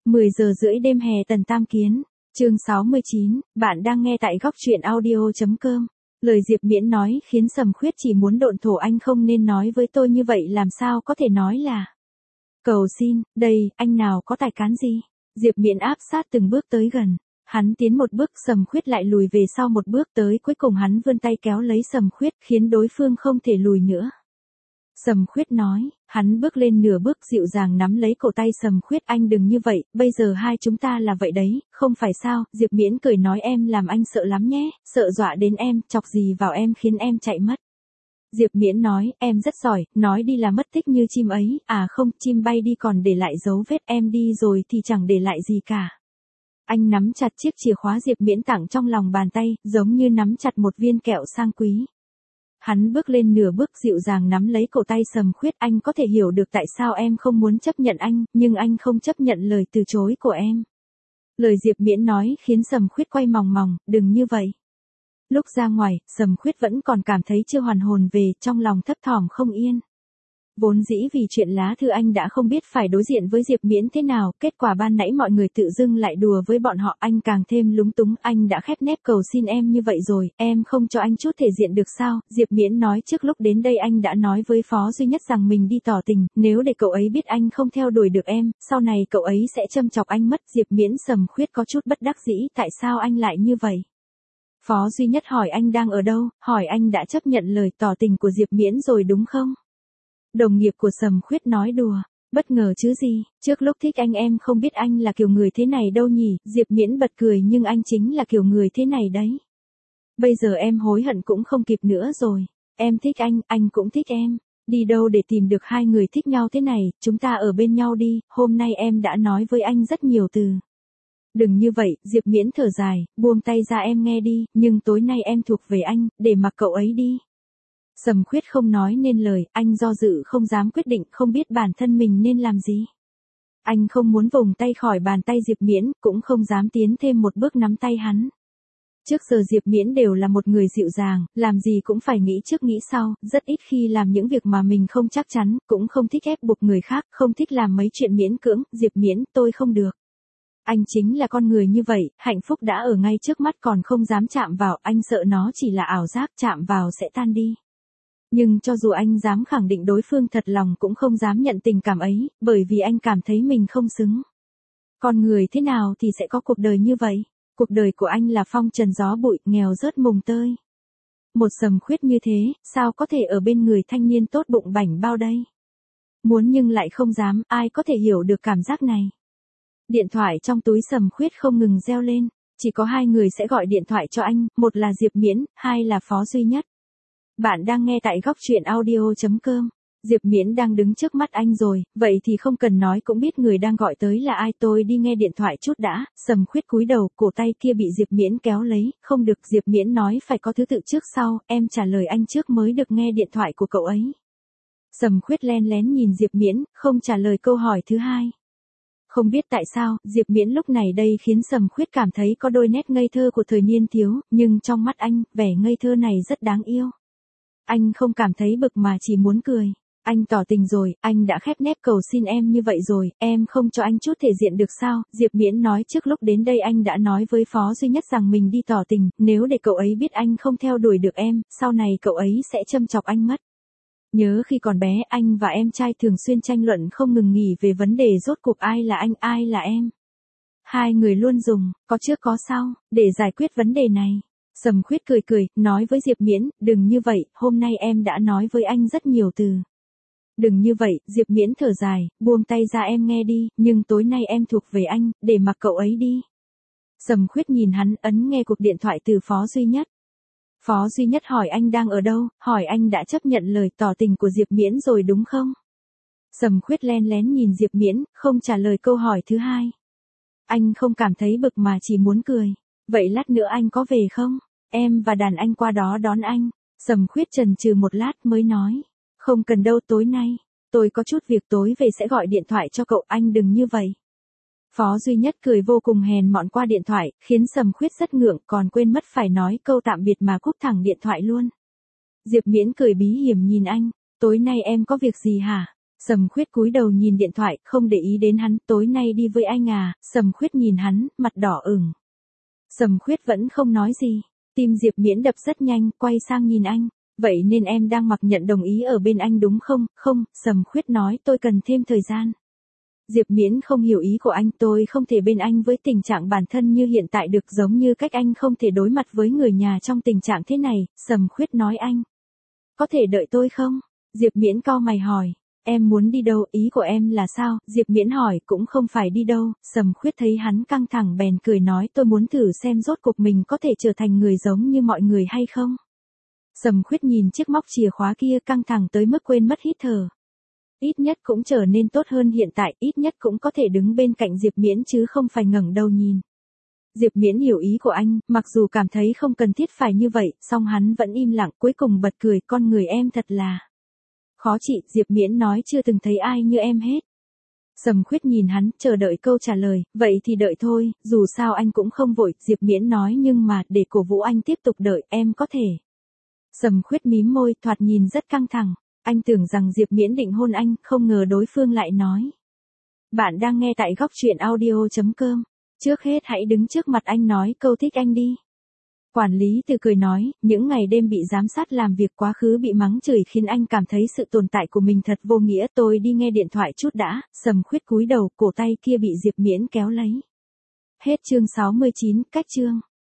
10 giờ rưỡi đêm hè Tần Tam Kiến, chương 69, bạn đang nghe tại góc truyện audio.com. Lời Diệp Miễn nói khiến Sầm Khuyết chỉ muốn độn thổ, anh không nên nói với tôi như vậy, làm sao có thể nói là cầu xin, đây, anh nào có tài cán gì. Diệp Miễn áp sát từng bước tới gần. Hắn tiến một bước, Sầm Khuyết lại lùi về sau một bước, tới cuối cùng hắn vươn tay kéo lấy Sầm Khuyết, khiến đối phương không thể lùi nữa. Sầm Khuyết nói, hắn bước lên nửa bước, dịu dàng nắm lấy cổ tay Sầm Khuyết, anh đừng như vậy, bây giờ hai chúng ta là vậy đấy, không phải sao. Diệp Miễn cười nói, em làm anh sợ lắm nhé, sợ dọa đến em, chọc gì vào em khiến em chạy mất. Diệp Miễn nói, em rất giỏi, nói đi là mất tích như chim ấy, à không, chim bay đi còn để lại dấu vết, em đi rồi thì chẳng để lại gì cả. Anh nắm chặt chiếc chìa khóa Diệp Miễn tặng trong lòng bàn tay, giống như nắm chặt một viên kẹo sang quý. Hắn bước lên nửa bước, dịu dàng nắm lấy cổ tay Sầm Khuyết, anh có thể hiểu được tại sao em không muốn chấp nhận anh, nhưng anh không chấp nhận lời từ chối của em. Lời Diệp Miễn nói khiến Sầm Khuyết quay mòng mòng, đừng như vậy. Lúc ra ngoài, Sầm Khuyết vẫn còn cảm thấy chưa hoàn hồn về, trong lòng thấp thỏm không yên. Vốn dĩ vì chuyện lá thư anh đã không biết phải đối diện với Diệp Miễn thế nào, kết quả ban nãy mọi người tự dưng lại đùa với bọn họ, anh càng thêm lúng túng, anh đã khép nép cầu xin em như vậy rồi, em không cho anh chút thể diện được sao? Diệp Miễn nói, trước lúc đến đây anh đã nói với Phó Duy Nhất rằng mình đi tỏ tình, nếu để cậu ấy biết anh không theo đuổi được em, sau này cậu ấy sẽ châm chọc anh mất. Diệp Miễn Sầm Khuyết có chút bất đắc dĩ, tại sao anh lại như vậy? Phó Duy Nhất hỏi anh đang ở đâu, hỏi anh đã chấp nhận lời tỏ tình của Diệp Miễn rồi đúng không? Đồng nghiệp của Sầm Khuyết nói đùa, bất ngờ chứ gì, trước lúc thích anh em không biết anh là kiểu người thế này đâu nhỉ. Diệp Miễn bật cười, nhưng anh chính là kiểu người thế này đấy. Bây giờ em hối hận cũng không kịp nữa rồi, em thích anh cũng thích em. Đi đâu để tìm được hai người thích nhau thế này, chúng ta ở bên nhau đi, hôm nay em đã nói với anh rất nhiều từ. Đừng như vậy, Diệp Miễn thở dài, buông tay ra, em nghe đi, nhưng tối nay em thuộc về anh, để mặc cậu ấy đi. Sầm Khuyết không nói nên lời, anh do dự không dám quyết định, không biết bản thân mình nên làm gì. Anh không muốn vùng tay khỏi bàn tay Diệp Miễn, cũng không dám tiến thêm một bước nắm tay hắn. Trước giờ Diệp Miễn đều là một người dịu dàng, làm gì cũng phải nghĩ trước nghĩ sau, rất ít khi làm những việc mà mình không chắc chắn, cũng không thích ép buộc người khác, không thích làm mấy chuyện miễn cưỡng. Diệp Miễn, tôi không được. Anh chính là con người như vậy, hạnh phúc đã ở ngay trước mắt còn không dám chạm vào, anh sợ nó chỉ là ảo giác, chạm vào sẽ tan đi. Nhưng cho dù anh dám khẳng định đối phương thật lòng cũng không dám nhận tình cảm ấy, bởi vì anh cảm thấy mình không xứng. Con người thế nào thì sẽ có cuộc đời như vậy. Cuộc đời của anh là phong trần gió bụi, nghèo rớt mùng tơi. Một Sầm Khuyết như thế, sao có thể ở bên người thanh niên tốt bụng bảnh bao đây? Muốn nhưng lại không dám, ai có thể hiểu được cảm giác này. Điện thoại trong túi Sầm Khuyết không ngừng reo lên, chỉ có hai người sẽ gọi điện thoại cho anh, một là Diệp Miễn, hai là Phó Duy Nhất. Bạn đang nghe tại góc truyện audio.com. Diệp Miễn đang đứng trước mắt anh rồi, vậy thì không cần nói cũng biết người đang gọi tới là ai, tôi đi nghe điện thoại chút đã. Sầm Khuyết cúi đầu, cổ tay kia bị Diệp Miễn kéo lấy, không được, Diệp Miễn nói phải có thứ tự trước sau, em trả lời anh trước mới được nghe điện thoại của cậu ấy. Sầm Khuyết len lén nhìn Diệp Miễn, không trả lời câu hỏi thứ hai. Không biết tại sao, Diệp Miễn lúc này đây khiến Sầm Khuyết cảm thấy có đôi nét ngây thơ của thời niên thiếu, nhưng trong mắt anh, vẻ ngây thơ này rất đáng yêu. Anh không cảm thấy bực mà chỉ muốn cười. Anh tỏ tình rồi, anh đã khép nép cầu xin em như vậy rồi, em không cho anh chút thể diện được sao? Diệp Miễn nói, trước lúc đến đây anh đã nói với Phó Duy Nhất rằng mình đi tỏ tình, nếu để cậu ấy biết anh không theo đuổi được em, sau này cậu ấy sẽ châm chọc anh mất. Nhớ khi còn bé, anh và em trai thường xuyên tranh luận không ngừng nghỉ về vấn đề rốt cuộc ai là anh, ai là em. Hai người luôn dùng, có trước có sau, để giải quyết vấn đề này. Sầm Khuyết cười cười, nói với Diệp Miễn, đừng như vậy, hôm nay em đã nói với anh rất nhiều từ. Đừng như vậy, Diệp Miễn thở dài, buông tay ra, em nghe đi, nhưng tối nay em thuộc về anh, để mặc cậu ấy đi. Sầm Khuyết nhìn hắn, ấn nghe cuộc điện thoại từ Phó Duy Nhất. Phó Duy Nhất hỏi anh đang ở đâu, hỏi anh đã chấp nhận lời tỏ tình của Diệp Miễn rồi đúng không? Sầm Khuyết len lén nhìn Diệp Miễn, không trả lời câu hỏi thứ hai. Anh không cảm thấy bực mà chỉ muốn cười. Vậy lát nữa anh có về không? Em và đàn anh qua đó đón anh. Sầm Khuyết chần chừ một lát mới nói. Không cần đâu, tối nay tôi có chút việc, tối về sẽ gọi điện thoại cho cậu, anh đừng như vậy. Phó Duy Nhất cười vô cùng hèn mọn qua điện thoại, khiến Sầm Khuyết rất ngượng, còn quên mất phải nói câu tạm biệt mà cúp thẳng điện thoại luôn. Diệp Miễn cười bí hiểm nhìn anh, tối nay em có việc gì hả? Sầm Khuyết cúi đầu nhìn điện thoại, không để ý đến hắn, tối nay đi với anh à? Sầm Khuyết nhìn hắn, mặt đỏ ửng. Sầm Khuyết vẫn không nói gì, tim Diệp Miễn đập rất nhanh, quay sang nhìn anh. Vậy nên em đang mặc nhận đồng ý ở bên anh đúng không? Không, Sầm Khuyết nói tôi cần thêm thời gian. Diệp Miễn không hiểu ý của anh, tôi không thể bên anh với tình trạng bản thân như hiện tại được, giống như cách anh không thể đối mặt với người nhà trong tình trạng thế này. Sầm Khuyết nói anh có thể đợi tôi không? Diệp Miễn cau mày hỏi. Em muốn đi đâu, ý của em là sao? Diệp Miễn hỏi. Cũng không phải đi đâu. Sầm Khuyết thấy hắn căng thẳng bèn cười nói tôi muốn thử xem rốt cuộc mình có thể trở thành người giống như mọi người hay không. Sầm Khuyết nhìn chiếc móc chìa khóa kia, căng thẳng tới mức quên mất hít thở. Ít nhất cũng trở nên tốt hơn hiện tại, ít nhất cũng có thể đứng bên cạnh Diệp Miễn chứ không phải ngẩng đầu nhìn. Diệp Miễn hiểu ý của anh, mặc dù cảm thấy không cần thiết phải như vậy, song hắn vẫn im lặng, cuối cùng bật cười, con người em thật là khó trị. Diệp Miễn nói chưa từng thấy ai như em hết. Sầm Khuyết nhìn hắn, chờ đợi câu trả lời. Vậy thì đợi thôi, dù sao anh cũng không vội. Diệp Miễn nói nhưng mà, để cổ vũ anh tiếp tục đợi, em có thể. Sầm Khuyết mím môi, thoạt nhìn rất căng thẳng. Anh tưởng rằng Diệp Miễn định hôn anh, không ngờ đối phương lại nói. Bạn đang nghe tại góc truyện audio.com. Trước hết hãy đứng trước mặt anh nói câu thích anh đi. Quản lý Từ cười nói, những ngày đêm bị giám sát làm việc, quá khứ bị mắng chửi khiến anh cảm thấy sự tồn tại của mình thật vô nghĩa. Tôi đi nghe điện thoại chút đã. Sầm Khuyết cúi đầu, cổ tay kia bị Diệp Miễn kéo lấy. Hết chương 69, cách chương.